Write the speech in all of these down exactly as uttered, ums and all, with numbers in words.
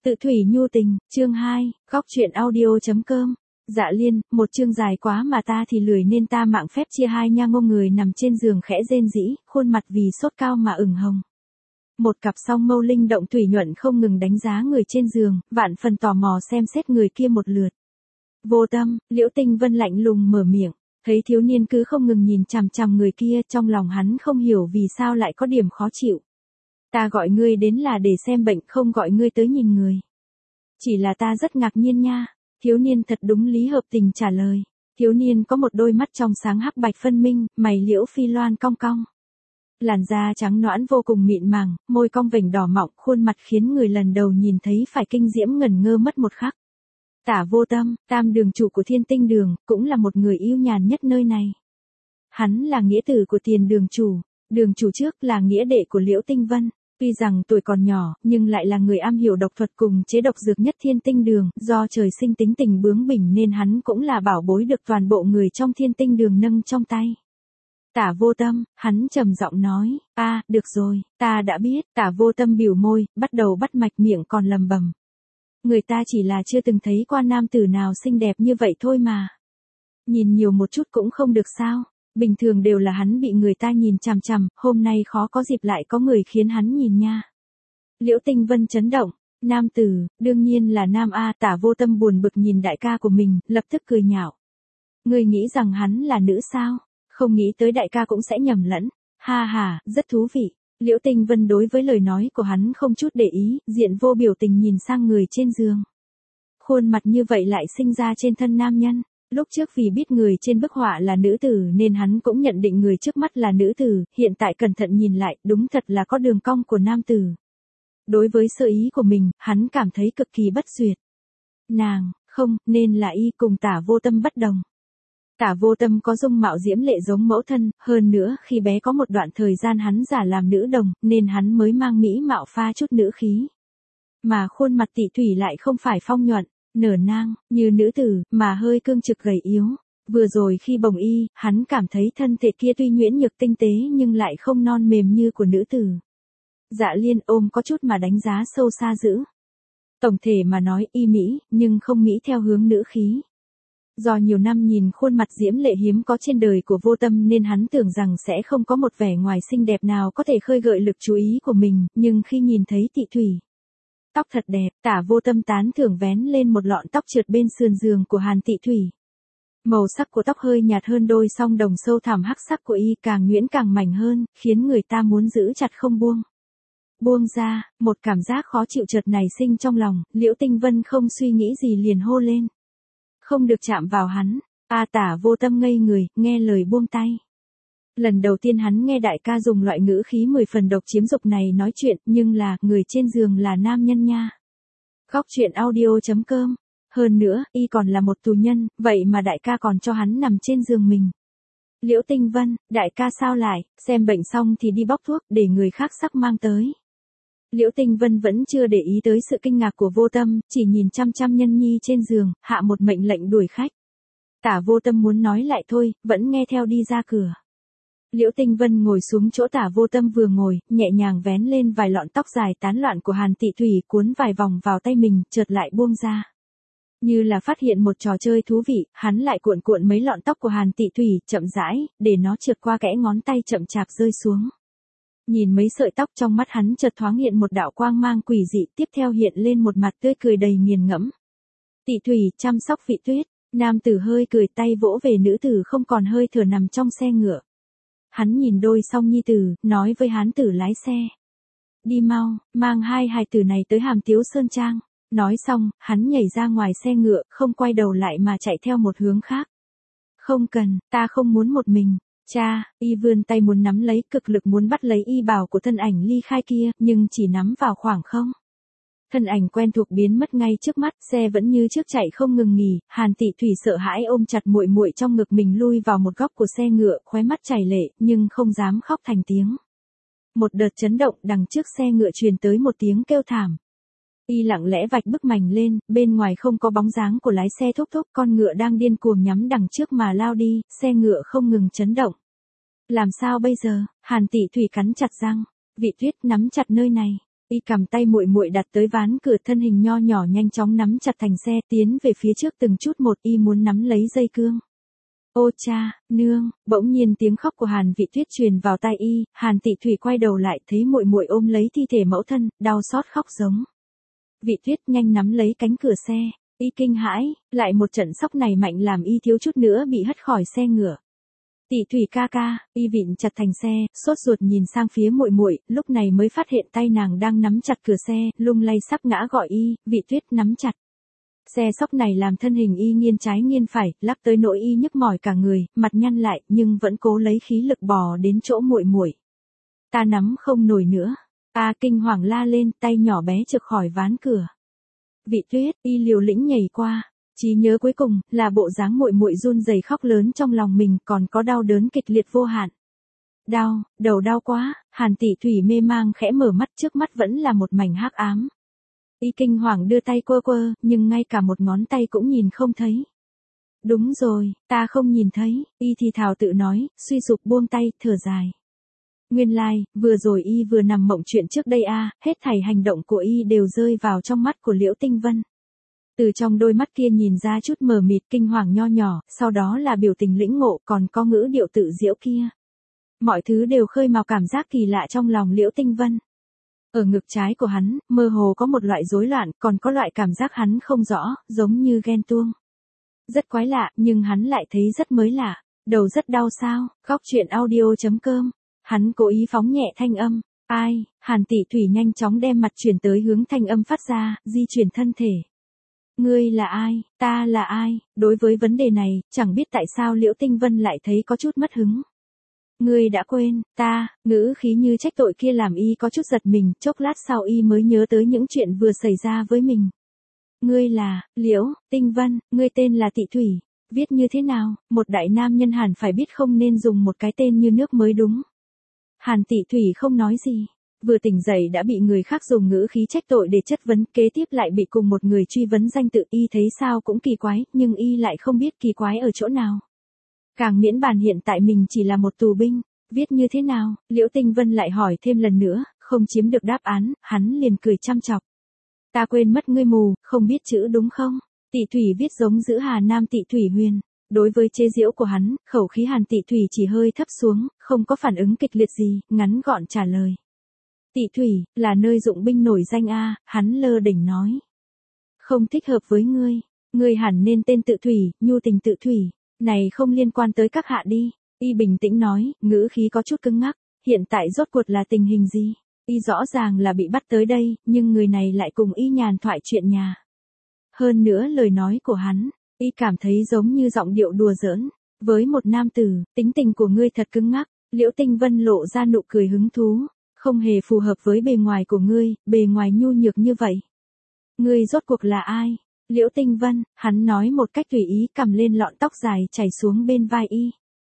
Tự thủy nhu tình, chương hai, góc truyện audio.com. Dạ Liên, một chương dài quá mà ta thì lười nên ta mạng phép chia hai nha. Ngô người nằm trên giường khẽ rên rỉ, khuôn mặt vì sốt cao mà ửng hồng. Một cặp song mâu linh động thủy nhuận không ngừng đánh giá người trên giường, vạn phần tò mò xem xét người kia một lượt. Vô Tâm, Liễu Tinh Vân lạnh lùng mở miệng, thấy thiếu niên cứ không ngừng nhìn chằm chằm người kia, trong lòng hắn không hiểu vì sao lại có điểm khó chịu. Ta gọi ngươi đến là để xem bệnh, không gọi ngươi tới nhìn người. Chỉ là ta rất ngạc nhiên nha. Thiếu niên thật đúng lý hợp tình trả lời. Thiếu niên có một đôi mắt trong sáng hắc bạch phân minh, mày liễu phi loan cong cong. Làn da trắng nõn vô cùng mịn màng, môi cong vành đỏ mọng, khuôn mặt khiến người lần đầu nhìn thấy phải kinh diễm ngẩn ngơ mất một khắc. Tả Vô Tâm, tam đường chủ của Thiên Tinh Đường, cũng là một người yêu nhàn nhất nơi này. Hắn là nghĩa tử của Tiền đường chủ, đường chủ trước là nghĩa đệ của Liễu Tinh Vân. Tuy rằng tuổi còn nhỏ, nhưng lại là người am hiểu độc thuật cùng chế độc dược nhất Thiên Tinh Đường, do trời sinh tính tình bướng bỉnh nên hắn cũng là bảo bối được toàn bộ người trong Thiên Tinh Đường nâng trong tay. Tả Vô Tâm, hắn trầm giọng nói, a, à, được rồi, ta đã biết. Tả Vô Tâm bỉu môi, bắt đầu bắt mạch miệng còn lầm bầm. Người ta chỉ là chưa từng thấy qua nam tử nào xinh đẹp như vậy thôi mà. Nhìn nhiều một chút cũng không được sao. Bình thường đều là hắn bị người ta nhìn chằm chằm, hôm nay khó có dịp lại có người khiến hắn nhìn nha. Liễu Tinh Vân chấn động, nam tử, đương nhiên là nam a. Tả Vô Tâm buồn bực nhìn đại ca của mình, lập tức cười nhạo. Ngươi nghĩ rằng hắn là nữ sao? Không nghĩ tới đại ca cũng sẽ nhầm lẫn. Ha ha, rất thú vị. Liễu Tinh Vân đối với lời nói của hắn không chút để ý, diện vô biểu tình nhìn sang người trên giường. Khuôn mặt như vậy lại sinh ra trên thân nam nhân. Lúc trước vì biết người trên bức họa là nữ tử nên hắn cũng nhận định người trước mắt là nữ tử, hiện tại cẩn thận nhìn lại, đúng thật là có đường cong của nam tử. Đối với sơ ý của mình, hắn cảm thấy cực kỳ bất duyệt. Nàng, không, nên là y cùng Tả Vô Tâm bất đồng. Tả Vô Tâm có dung mạo diễm lệ giống mẫu thân, hơn nữa khi bé có một đoạn thời gian hắn giả làm nữ đồng, nên hắn mới mang mỹ mạo pha chút nữ khí. Mà khuôn mặt Tị Thủy lại không phải phong nhuận, nở nang, như nữ tử, mà hơi cương trực gầy yếu. Vừa rồi khi bồng y, hắn cảm thấy thân thể kia tuy nhuyễn nhược tinh tế nhưng lại không non mềm như của nữ tử. Dạ Liên ôm có chút mà đánh giá sâu xa dữ. Tổng thể mà nói y mỹ, nhưng không mỹ theo hướng nữ khí. Do nhiều năm nhìn khuôn mặt diễm lệ hiếm có trên đời của Vô Tâm nên hắn tưởng rằng sẽ không có một vẻ ngoài xinh đẹp nào có thể khơi gợi lực chú ý của mình, nhưng khi nhìn thấy Tị Thủy. Tóc thật đẹp, Tả Vô Tâm tán thưởng vén lên một lọn tóc trượt bên sườn giường của Hàn Tị Thủy. Màu sắc của tóc hơi nhạt hơn đôi song đồng sâu thẳm hắc sắc của y càng nhuyễn càng mảnh hơn, khiến người ta muốn giữ chặt không buông. Buông ra, một cảm giác khó chịu chợt nảy sinh trong lòng, Liễu Tinh Vân không suy nghĩ gì liền hô lên. Không được chạm vào hắn, a. À, Tả Vô Tâm ngây người, nghe lời buông tay. Lần đầu tiên hắn nghe đại ca dùng loại ngữ khí mười phần độc chiếm dục này nói chuyện, nhưng là, người trên giường là nam nhân nha. Góc truyện audio.com. Hơn nữa, y còn là một tù nhân, vậy mà đại ca còn cho hắn nằm trên giường mình. Liễu Tinh Vân, đại ca sao lại, xem bệnh xong thì đi bóc thuốc, để người khác sắc mang tới. Liễu Tinh Vân vẫn chưa để ý tới sự kinh ngạc của Vô Tâm, chỉ nhìn chăm chăm nhân nhi trên giường, hạ một mệnh lệnh đuổi khách. Tả Vô Tâm muốn nói lại thôi, vẫn nghe theo đi ra cửa. Liễu Tinh Vân ngồi xuống chỗ Tả Vô Tâm vừa ngồi, nhẹ nhàng vén lên vài lọn tóc dài tán loạn của Hàn Tị Thủy cuốn vài vòng vào tay mình, chợt lại buông ra. Như là phát hiện một trò chơi thú vị, hắn lại cuộn cuộn mấy lọn tóc của Hàn Tị Thủy, chậm rãi, để nó trượt qua kẽ ngón tay chậm chạp rơi xuống. Nhìn mấy sợi tóc trong mắt hắn chợt thoáng hiện một đạo quang mang quỷ dị, tiếp theo hiện lên một mặt tươi cười đầy nghiền ngẫm. Tị Thủy chăm sóc Vị Tuyết, nam tử hơi cười tay vỗ về nữ tử không còn hơi thở nằm trong xe ngựa. Hắn nhìn đôi song nhi tử, nói với hán tử lái xe. Đi mau, mang hai hài tử này tới Hàm Tiếu Sơn Trang. Nói xong, hắn nhảy ra ngoài xe ngựa, không quay đầu lại mà chạy theo một hướng khác. Không cần, ta không muốn một mình. Cha, y vươn tay muốn nắm lấy, cực lực muốn bắt lấy y bào của thân ảnh ly khai kia, nhưng chỉ nắm vào khoảng không. Thân ảnh quen thuộc biến mất ngay trước mắt, xe vẫn như trước chạy không ngừng nghỉ, Hàn Tị Thủy sợ hãi ôm chặt muội muội trong ngực mình lui vào một góc của xe ngựa, khóe mắt chảy lệ, nhưng không dám khóc thành tiếng. Một đợt chấn động đằng trước xe ngựa truyền tới một tiếng kêu thảm. Y lặng lẽ vạch bức mảnh lên, bên ngoài không có bóng dáng của lái xe thúc thúc, con ngựa đang điên cuồng nhắm đằng trước mà lao đi, xe ngựa không ngừng chấn động. Làm sao bây giờ? Hàn Tị Thủy cắn chặt răng, Vị Tuyết nắm chặt nơi này. Y cầm tay muội muội đặt tới ván cửa, thân hình nho nhỏ nhanh chóng nắm chặt thành xe, tiến về phía trước từng chút một, y muốn nắm lấy dây cương. Ô cha, nương, bỗng nhiên tiếng khóc của Hàn Vị Tuyết truyền vào tai y, Hàn Tị Thủy quay đầu lại thấy muội muội ôm lấy thi thể mẫu thân, đau xót khóc giống. Vị Tuyết nhanh nắm lấy cánh cửa xe, y kinh hãi, lại một trận sốc này mạnh làm y thiếu chút nữa bị hất khỏi xe ngựa. Tị Thủy ca ca, y vịn chặt thành xe, sốt ruột nhìn sang phía muội muội, lúc này mới phát hiện tay nàng đang nắm chặt cửa xe, lung lay sắp ngã gọi y, Vị Tuyết nắm chặt. Xe sốc này làm thân hình y nghiêng trái nghiêng phải, lắc tới nỗi y nhức mỏi cả người, mặt nhăn lại, nhưng vẫn cố lấy khí lực bò đến chỗ muội muội. Ta nắm không nổi nữa. A kinh hoàng la lên, tay nhỏ bé trượt khỏi ván cửa. Vị Tuyết, y liều lĩnh nhảy qua. Trí nhớ cuối cùng là bộ dáng muội muội run rẩy khóc lớn trong lòng mình, còn có đau đớn kịch liệt vô hạn. Đau, đầu đau quá, Hàn Tị Thủy mê mang khẽ mở mắt, trước mắt vẫn là một mảnh hắc ám. Y kinh hoàng đưa tay quơ quơ, nhưng ngay cả một ngón tay cũng nhìn không thấy. Đúng rồi, ta không nhìn thấy, y thì thào tự nói, suy sụp buông tay, thở dài. Nguyên lai, like, vừa rồi y vừa nằm mộng chuyện trước đây a, à, hết thảy hành động của y đều rơi vào trong mắt của Liễu Tinh Vân. Từ trong đôi mắt kia nhìn ra chút mờ mịt kinh hoàng nho nhỏ, sau đó là biểu tình lĩnh ngộ, còn có ngữ điệu tự diễu kia. Mọi thứ đều khơi mào cảm giác kỳ lạ trong lòng Liễu Tinh Vân. Ở ngực trái của hắn, mơ hồ có một loại rối loạn, còn có loại cảm giác hắn không rõ, giống như ghen tuông. Rất quái lạ, nhưng hắn lại thấy rất mới lạ. Đầu rất đau sao, khóc chuyện audio chấm com. Hắn cố ý phóng nhẹ thanh âm. Ai, Hàn Tị Thủy nhanh chóng đem mặt chuyển tới hướng thanh âm phát ra, di chuyển thân thể. Ngươi là ai, ta là ai, đối với vấn đề này, chẳng biết tại sao Liễu Tinh Vân lại thấy có chút mất hứng. Ngươi đã quên, ta, ngữ khí như trách tội kia làm y có chút giật mình, chốc lát sau y mới nhớ tới những chuyện vừa xảy ra với mình. Ngươi là, Liễu, Tinh Vân, ngươi tên là Tị Thủy, viết như thế nào, một đại nam nhân hẳn phải biết không nên dùng một cái tên như nước mới đúng. Hàn Tị Thủy không nói gì. Vừa tỉnh dậy đã bị người khác dùng ngữ khí trách tội để chất vấn, kế tiếp lại bị cùng một người truy vấn danh tự, y thấy sao cũng kỳ quái, nhưng y lại không biết kỳ quái ở chỗ nào. Càng miễn bàn hiện tại mình chỉ là một tù binh, viết như thế nào, Liễu Tinh Vân lại hỏi thêm lần nữa, không chiếm được đáp án, hắn liền cười chăm chọc. Ta quên mất ngươi mù, không biết chữ đúng không? Tị Thủy viết giống giữ Hà Nam Tị Thủy Huyền. Đối với chế giễu của hắn, khẩu khí Hàn Tị Thủy chỉ hơi thấp xuống, không có phản ứng kịch liệt gì, ngắn gọn trả lời. Tị Thủy, là nơi dụng binh nổi danh a, hắn lơ đỉnh nói. Không thích hợp với ngươi, ngươi hẳn nên tên tự Thủy, nhu tình tự Thủy, này không liên quan tới các hạ đi. Y bình tĩnh nói, ngữ khí có chút cứng ngắc, hiện tại rốt cuộc là tình hình gì? Y rõ ràng là bị bắt tới đây, nhưng người này lại cùng y nhàn thoại chuyện nhà. Hơn nữa lời nói của hắn, y cảm thấy giống như giọng điệu đùa giỡn, với một nam tử, tính tình của ngươi thật cứng ngắc. Liễu Tinh Vân lộ ra nụ cười hứng thú. Không hề phù hợp với bề ngoài của ngươi, bề ngoài nhu nhược như vậy. Ngươi rốt cuộc là ai? Liễu Tinh Vân, hắn nói một cách tùy ý, cầm lên lọn tóc dài chảy xuống bên vai y.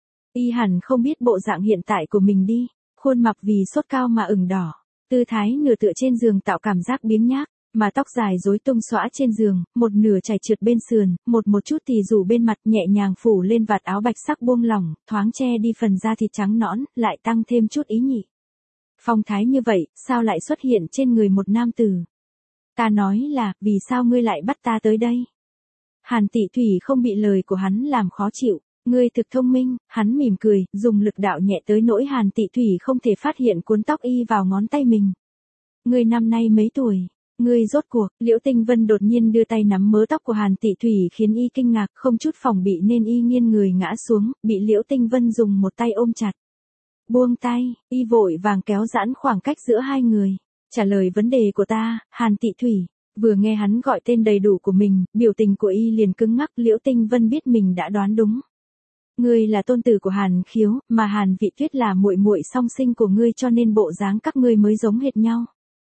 Y hẳn không biết bộ dạng hiện tại của mình đi, khuôn mặt vì sốt cao mà ửng đỏ, tư thái nửa tựa trên giường tạo cảm giác biếng nhác, mà tóc dài rối tung xõa trên giường, một nửa chảy trượt bên sườn, một một chút thì rủ bên mặt, nhẹ nhàng phủ lên vạt áo bạch sắc buông lỏng, thoáng che đi phần da thịt trắng nõn, lại tăng thêm chút ý nhị. Phong thái như vậy, sao lại xuất hiện trên người một nam tử? Ta nói là, vì sao ngươi lại bắt ta tới đây? Hàn Tị Thủy không bị lời của hắn làm khó chịu, ngươi thực thông minh, hắn mỉm cười, dùng lực đạo nhẹ tới nỗi Hàn Tị Thủy không thể phát hiện cuốn tóc y vào ngón tay mình. Ngươi năm nay mấy tuổi? Ngươi rốt cuộc, Liễu Tinh Vân đột nhiên đưa tay nắm mớ tóc của Hàn Tị Thủy khiến y kinh ngạc, không chút phòng bị nên y nghiêng người ngã xuống, bị Liễu Tinh Vân dùng một tay ôm chặt. Buông tay, y vội vàng kéo giãn khoảng cách giữa hai người. Trả lời vấn đề của ta, Hàn Tị Thủy. Vừa nghe hắn gọi tên đầy đủ của mình, biểu tình của y liền cứng ngắc. Liễu Tinh Vân biết mình đã đoán đúng. Ngươi là tôn tử của Hàn Khiếu, mà Hàn Vị Tuyết là muội muội song sinh của ngươi, cho nên bộ dáng các ngươi mới giống hệt nhau.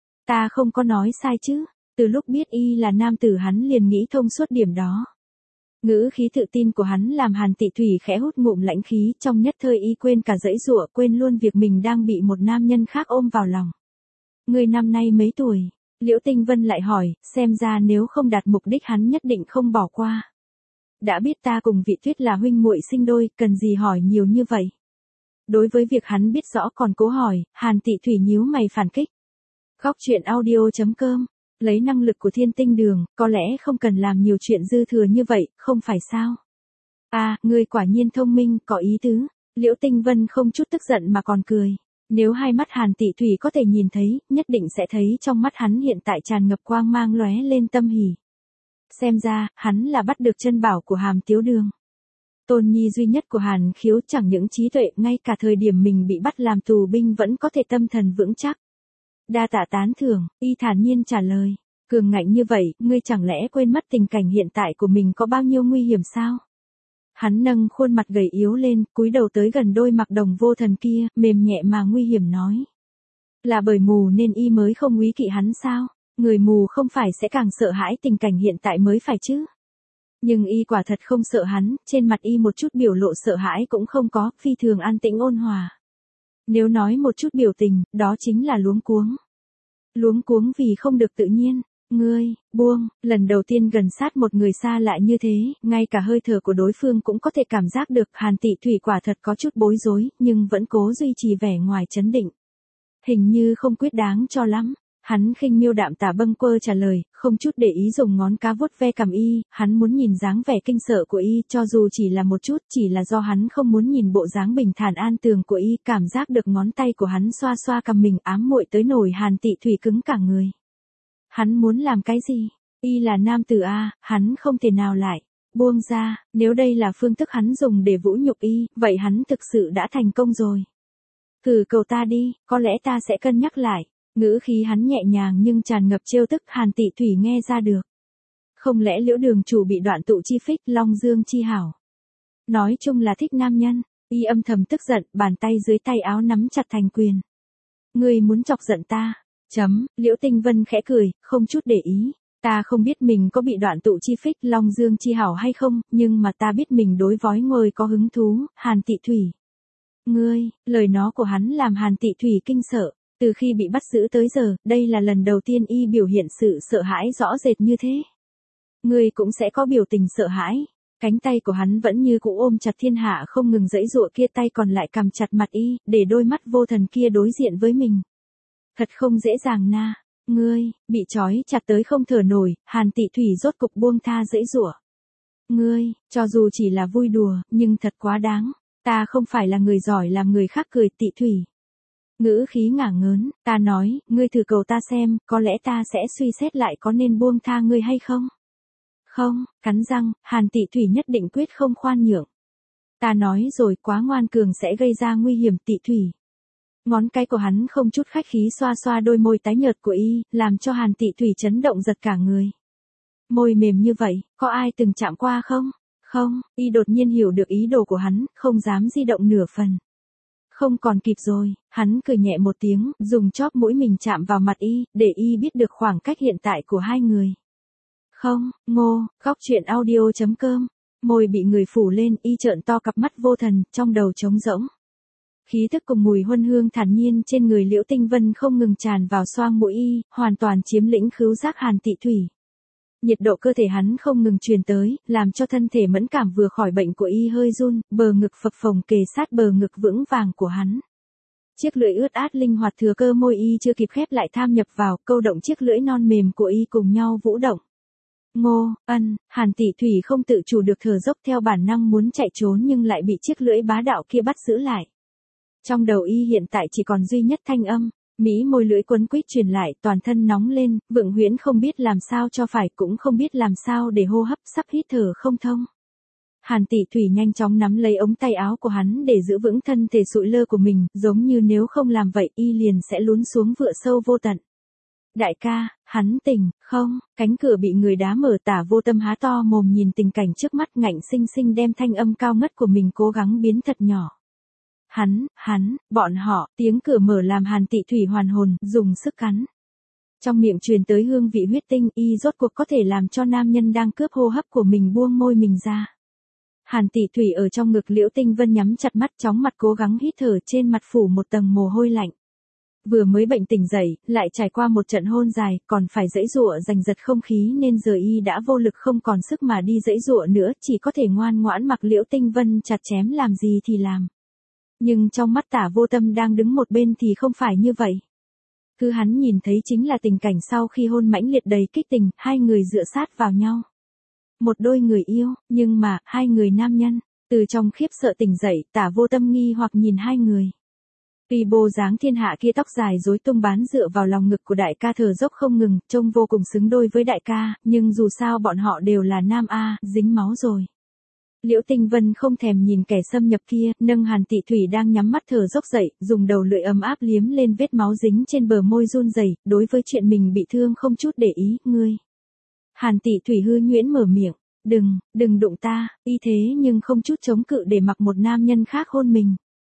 Ta không có nói sai chứ? Từ lúc biết y là nam tử hắn liền nghĩ thông suốt điểm đó. Ngữ khí tự tin của hắn làm Hàn Tị Thủy khẽ hút ngụm lãnh khí, trong nhất thời y quên cả dãy giụa, quên luôn việc mình đang bị một nam nhân khác ôm vào lòng. Ngươi năm nay mấy tuổi? Liễu Tinh Vân lại hỏi, xem ra nếu không đạt mục đích hắn nhất định không bỏ qua. Đã biết ta cùng Vị Tuyết là huynh muội sinh đôi, cần gì hỏi nhiều như vậy? Đối với việc hắn biết rõ còn cố hỏi, Hàn Tị Thủy nhíu mày phản kích. Góc truyện audio chấm com. Lấy năng lực của thiên tinh đường, có lẽ không cần làm nhiều chuyện dư thừa như vậy, không phải sao? À, ngươi quả nhiên thông minh, có ý tứ. Liễu Tinh Vân không chút tức giận mà còn cười. Nếu hai mắt Hàn Tị Thủy có thể nhìn thấy, nhất định sẽ thấy trong mắt hắn hiện tại tràn ngập quang mang lóe lên tâm hỉ. Xem ra, hắn là bắt được chân bảo của Hàm Tiếu Đường. Tôn nhi duy nhất của Hàn Khiếu chẳng những trí tuệ, ngay cả thời điểm mình bị bắt làm tù binh vẫn có thể tâm thần vững chắc. Đa tạ tán thưởng, y thản nhiên trả lời. Cường ngạnh như vậy, ngươi chẳng lẽ quên mất tình cảnh hiện tại của mình có bao nhiêu nguy hiểm sao? Hắn nâng khuôn mặt gầy yếu lên, cúi đầu tới gần đôi mặc đồng vô thần kia, mềm nhẹ mà nguy hiểm nói. Là bởi mù nên y mới không úy kỵ hắn sao? Người mù không phải sẽ càng sợ hãi tình cảnh hiện tại mới phải chứ? Nhưng y quả thật không sợ hắn, trên mặt y một chút biểu lộ sợ hãi cũng không có, phi thường an tĩnh ôn hòa. Nếu nói một chút biểu tình, đó chính là luống cuống. Luống cuống vì không được tự nhiên. Ngươi, buông, lần đầu tiên gần sát một người xa lạ như thế, ngay cả hơi thở của đối phương cũng có thể cảm giác được. Hàn Tị Thủy quả thật có chút bối rối, nhưng vẫn cố duy trì vẻ ngoài trấn định. Hình như không quyết đáng cho lắm. Hắn khinh miêu đạm tả bâng quơ trả lời, không chút để ý dùng ngón cá vuốt ve cằm y, hắn muốn nhìn dáng vẻ kinh sợ của y, cho dù chỉ là một chút, chỉ là do hắn không muốn nhìn bộ dáng bình thản an tường của y, cảm giác được ngón tay của hắn xoa xoa cằm mình ám muội tới nổi Hàn Tị Thủy cứng cả người. Hắn muốn làm cái gì? Y là nam tử a, hắn không thể nào lại buông ra, nếu đây là phương thức hắn dùng để vũ nhục y, vậy hắn thực sự đã thành công rồi. Thử cầu ta đi, có lẽ ta sẽ cân nhắc lại. Ngữ khí hắn nhẹ nhàng nhưng tràn ngập trêu tức, Hàn Tị Thủy nghe ra được. Không lẽ Liễu Đường chủ bị đoạn tụ chi phích, Long Dương chi hảo. Nói chung là thích nam nhân, y âm thầm tức giận, bàn tay dưới tay áo nắm chặt thành quyền. Ngươi muốn chọc giận ta? Chấm, Liễu Tinh Vân khẽ cười, không chút để ý. Ta không biết mình có bị đoạn tụ chi phích, Long Dương chi hảo hay không, nhưng mà ta biết mình đối vói ngồi có hứng thú, Hàn Tị Thủy. Ngươi, lời nói của hắn làm Hàn Tị Thủy kinh sợ. Từ khi bị bắt giữ tới giờ, đây là lần đầu tiên y biểu hiện sự sợ hãi rõ rệt như thế. Ngươi cũng sẽ có biểu tình sợ hãi. Cánh tay của hắn vẫn như cũ ôm chặt thiên hạ không ngừng giãy giụa kia, tay còn lại cầm chặt mặt y, để đôi mắt vô thần kia đối diện với mình. Thật không dễ dàng na. Ngươi, bị trói chặt tới không thở nổi, Hàn Tị Thủy rốt cục buông tha giãy giụa. Ngươi, cho dù chỉ là vui đùa, nhưng thật quá đáng. Ta không phải là người giỏi làm người khác cười. Tị Thủy. Ngữ khí ngả ngớn, ta nói, ngươi thử cầu ta xem, có lẽ ta sẽ suy xét lại có nên buông tha ngươi hay không? Không, cắn răng, Hàn Tị Thủy nhất định quyết không khoan nhượng. Ta nói rồi, quá ngoan cường sẽ gây ra nguy hiểm. Tị Thủy. Ngón cái của hắn không chút khách khí xoa xoa đôi môi tái nhợt của y, làm cho Hàn Tị Thủy chấn động giật cả người. Môi mềm như vậy, có ai từng chạm qua không? Không, y đột nhiên hiểu được ý đồ của hắn, không dám di động nửa phần. Không còn kịp rồi, hắn cười nhẹ một tiếng, dùng chóp mũi mình chạm vào mặt y, để y biết được khoảng cách hiện tại của hai người. Không, ngô, góc truyện audio chấm com. Môi bị người phủ lên, y trợn to cặp mắt vô thần, trong đầu trống rỗng. Khí thức cùng mùi huân hương thản nhiên trên người Liễu Tinh Vân không ngừng tràn vào xoang mũi y, hoàn toàn chiếm lĩnh khứu giác Hàn Tị Thủy. Nhiệt độ cơ thể hắn không ngừng truyền tới, làm cho thân thể mẫn cảm vừa khỏi bệnh của y hơi run, bờ ngực phập phồng kề sát bờ ngực vững vàng của hắn. Chiếc lưỡi ướt át linh hoạt thừa cơ môi y chưa kịp khép lại tham nhập vào, câu động chiếc lưỡi non mềm của y cùng nhau vũ động. Ngô, ân, Hàn Tị Thủy không tự chủ được thở dốc, theo bản năng muốn chạy trốn nhưng lại bị chiếc lưỡi bá đạo kia bắt giữ lại. Trong đầu y hiện tại chỉ còn duy nhất thanh âm. Mỹ môi lưỡi quấn quýt truyền lại, toàn thân nóng lên, Vượng Huyễn không biết làm sao cho phải, cũng không biết làm sao để hô hấp, sắp hít thở không thông. Hàn Tị Thủy nhanh chóng nắm lấy ống tay áo của hắn để giữ vững thân thể sụi lơ của mình, giống như nếu không làm vậy y liền sẽ lún xuống vựa sâu vô tận. Đại ca, hắn tỉnh, không? Cánh cửa bị người đá mở, Tả Vô Tâm há to mồm nhìn tình cảnh trước mắt, ngạnh sinh sinh đem thanh âm cao ngất của mình cố gắng biến thật nhỏ. Hắn, hắn, bọn họ, tiếng cửa mở làm Hàn Tị Thủy hoàn hồn, dùng sức cắn. Trong miệng truyền tới hương vị huyết tinh, y rốt cuộc có thể làm cho nam nhân đang cướp hô hấp của mình buông môi mình ra. Hàn Tị Thủy ở trong ngực Liễu Tinh Vân nhắm chặt mắt, chóng mặt cố gắng hít thở, trên mặt phủ một tầng mồ hôi lạnh. Vừa mới bệnh tỉnh dậy, lại trải qua một trận hôn dài, còn phải giãy giụa giành giật không khí nên giờ y đã vô lực không còn sức mà đi giãy giụa nữa, chỉ có thể ngoan ngoãn mặc Liễu Tinh Vân chặt chém làm gì thì làm. Nhưng trong mắt Tả Vô Tâm đang đứng một bên thì không phải như vậy. Cứ hắn nhìn thấy chính là tình cảnh sau khi hôn mãnh liệt đầy kích tình, hai người dựa sát vào nhau. Một đôi người yêu, nhưng mà, hai người nam nhân, từ trong khiếp sợ tỉnh dậy, Tả Vô Tâm nghi hoặc nhìn hai người. Tuy bồ dáng thiên hạ kia tóc dài rối tung bán dựa vào lòng ngực của đại ca thở dốc không ngừng, trông vô cùng xứng đôi với đại ca, nhưng dù sao bọn họ đều là nam A, dính máu rồi. Liễu Tinh Vân không thèm nhìn kẻ xâm nhập kia, nâng Hàn Tị Thủy đang nhắm mắt thở dốc dậy, dùng đầu lưỡi ấm áp liếm lên vết máu dính trên bờ môi run rẩy, đối với chuyện mình bị thương không chút để ý, ngươi. Hàn Tị Thủy hư nhuyễn mở miệng, đừng, đừng đụng ta, y thế nhưng không chút chống cự để mặc một nam nhân khác hôn mình.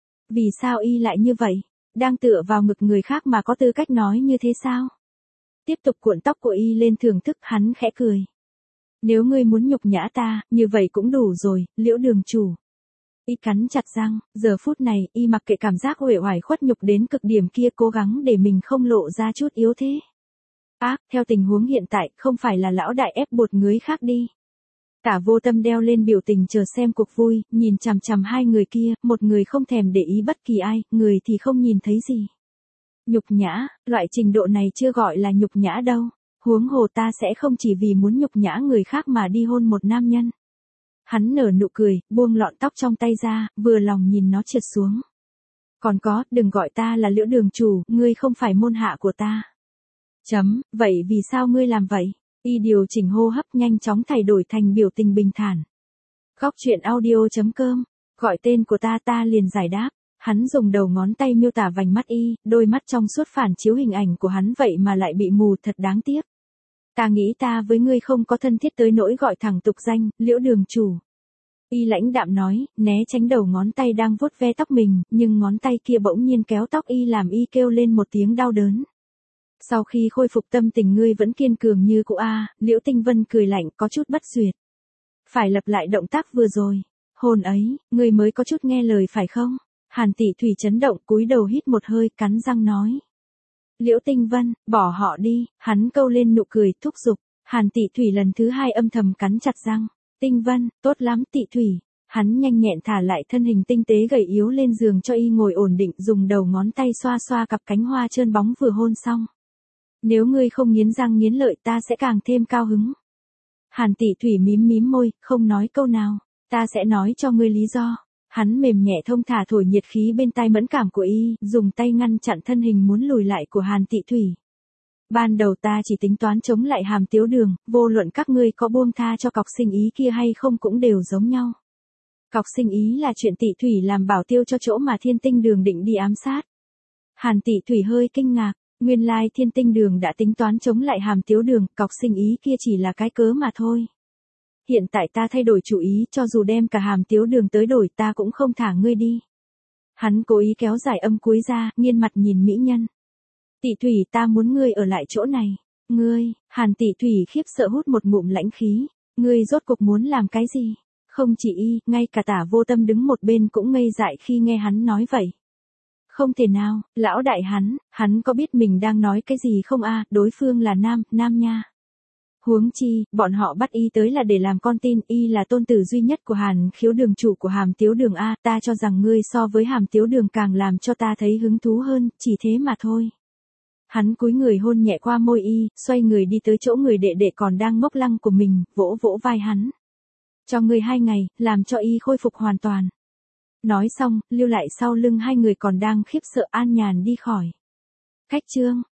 Vì sao y lại như vậy? Đang tựa vào ngực người khác mà có tư cách nói như thế sao? Tiếp tục cuộn tóc của y lên thưởng thức, hắn khẽ cười. Nếu ngươi muốn nhục nhã ta, như vậy cũng đủ rồi, Liễu đường chủ. Y cắn chặt răng, giờ phút này, y mặc kệ cảm giác uể oải khuất nhục đến cực điểm kia, cố gắng để mình không lộ ra chút yếu thế. Ác, theo tình huống hiện tại, không phải là lão đại ép buộc người khác đi. Tả Vô Tâm đeo lên biểu tình chờ xem cuộc vui, nhìn chằm chằm hai người kia, một người không thèm để ý bất kỳ ai, người thì không nhìn thấy gì. Nhục nhã, loại trình độ này chưa gọi là nhục nhã đâu. Huống hồ ta sẽ không chỉ vì muốn nhục nhã người khác mà đi hôn một nam nhân. Hắn nở nụ cười, buông lọn tóc trong tay ra, vừa lòng nhìn nó trượt xuống. Còn có, đừng gọi ta là Liễu đường chủ, ngươi không phải môn hạ của ta. Chấm, vậy vì sao ngươi làm vậy? Y điều chỉnh hô hấp nhanh chóng thay đổi thành biểu tình bình thản. Góc truyện audio chấm com, gọi tên của ta ta liền giải đáp. Hắn dùng đầu ngón tay miêu tả vành mắt y, đôi mắt trong suốt phản chiếu hình ảnh của hắn vậy mà lại bị mù, thật đáng tiếc. Ta nghĩ ta với ngươi không có thân thiết tới nỗi gọi thẳng tục danh, Liễu đường chủ. Y lãnh đạm nói, né tránh đầu ngón tay đang vuốt ve tóc mình, nhưng ngón tay kia bỗng nhiên kéo tóc y làm y kêu lên một tiếng đau đớn. Sau khi khôi phục tâm tình ngươi vẫn kiên cường như cũ a, Liễu Tinh Vân cười lạnh có chút bất duyệt. Phải lặp lại động tác vừa rồi. Hôn ấy, ngươi mới có chút nghe lời phải không? Hàn Tị Thủy chấn động, cúi đầu hít một hơi, cắn răng nói. Liễu Tinh Vân, bỏ họ đi, hắn câu lên nụ cười, thúc giục. Hàn Tị Thủy lần thứ hai âm thầm cắn chặt răng. Tinh Vân, tốt lắm Tị Thủy. Hắn nhanh nhẹn thả lại thân hình tinh tế gầy yếu lên giường cho y ngồi ổn định, dùng đầu ngón tay xoa xoa cặp cánh hoa trơn bóng vừa hôn xong. Nếu ngươi không nghiến răng nghiến lợi ta sẽ càng thêm cao hứng. Hàn Tị Thủy mím mím môi, không nói câu nào. Ta sẽ nói cho ngươi lý do. Hắn mềm nhẹ thông thả thổi nhiệt khí bên tai mẫn cảm của y, dùng tay ngăn chặn thân hình muốn lùi lại của Hàn Tị Thủy. Ban đầu ta chỉ tính toán chống lại Hàm Tiếu Đường, vô luận các ngươi có buông tha cho cọc sinh ý kia hay không cũng đều giống nhau. Cọc sinh ý là chuyện Tị Thủy làm bảo tiêu cho chỗ mà Thiên Tinh Đường định đi ám sát. Hàn Tị Thủy hơi kinh ngạc, nguyên lai Thiên Tinh Đường đã tính toán chống lại Hàm Tiếu Đường, cọc sinh ý kia chỉ là cái cớ mà thôi. Hiện tại ta thay đổi chủ ý, cho dù đem cả Hàm Tiếu Đường tới đổi ta cũng không thả ngươi đi. Hắn cố ý kéo dài âm cuối ra, nghiêng mặt nhìn mỹ nhân. Tị Thủy, ta muốn ngươi ở lại chỗ này. Ngươi, Hàn Tị Thủy khiếp sợ hút một ngụm lãnh khí. Ngươi rốt cuộc muốn làm cái gì? Không chỉ y, ngay cả Tả Vô Tâm đứng một bên cũng ngây dại khi nghe hắn nói vậy. Không thể nào, lão đại hắn, hắn có biết mình đang nói cái gì không a? Đối phương là nam, nam nha. Huống chi, bọn họ bắt y tới là để làm con tin, y là tôn tử duy nhất của Hàn Khiếu đường chủ của Hàm Tiếu Đường a, ta cho rằng ngươi so với Hàm Tiếu Đường càng làm cho ta thấy hứng thú hơn, chỉ thế mà thôi. Hắn cúi người hôn nhẹ qua môi y, xoay người đi tới chỗ người đệ đệ còn đang ngốc lăng của mình, vỗ vỗ vai hắn. Cho ngươi hai ngày, làm cho y khôi phục hoàn toàn. Nói xong, lưu lại sau lưng hai người còn đang khiếp sợ an nhàn đi khỏi. Khách chương.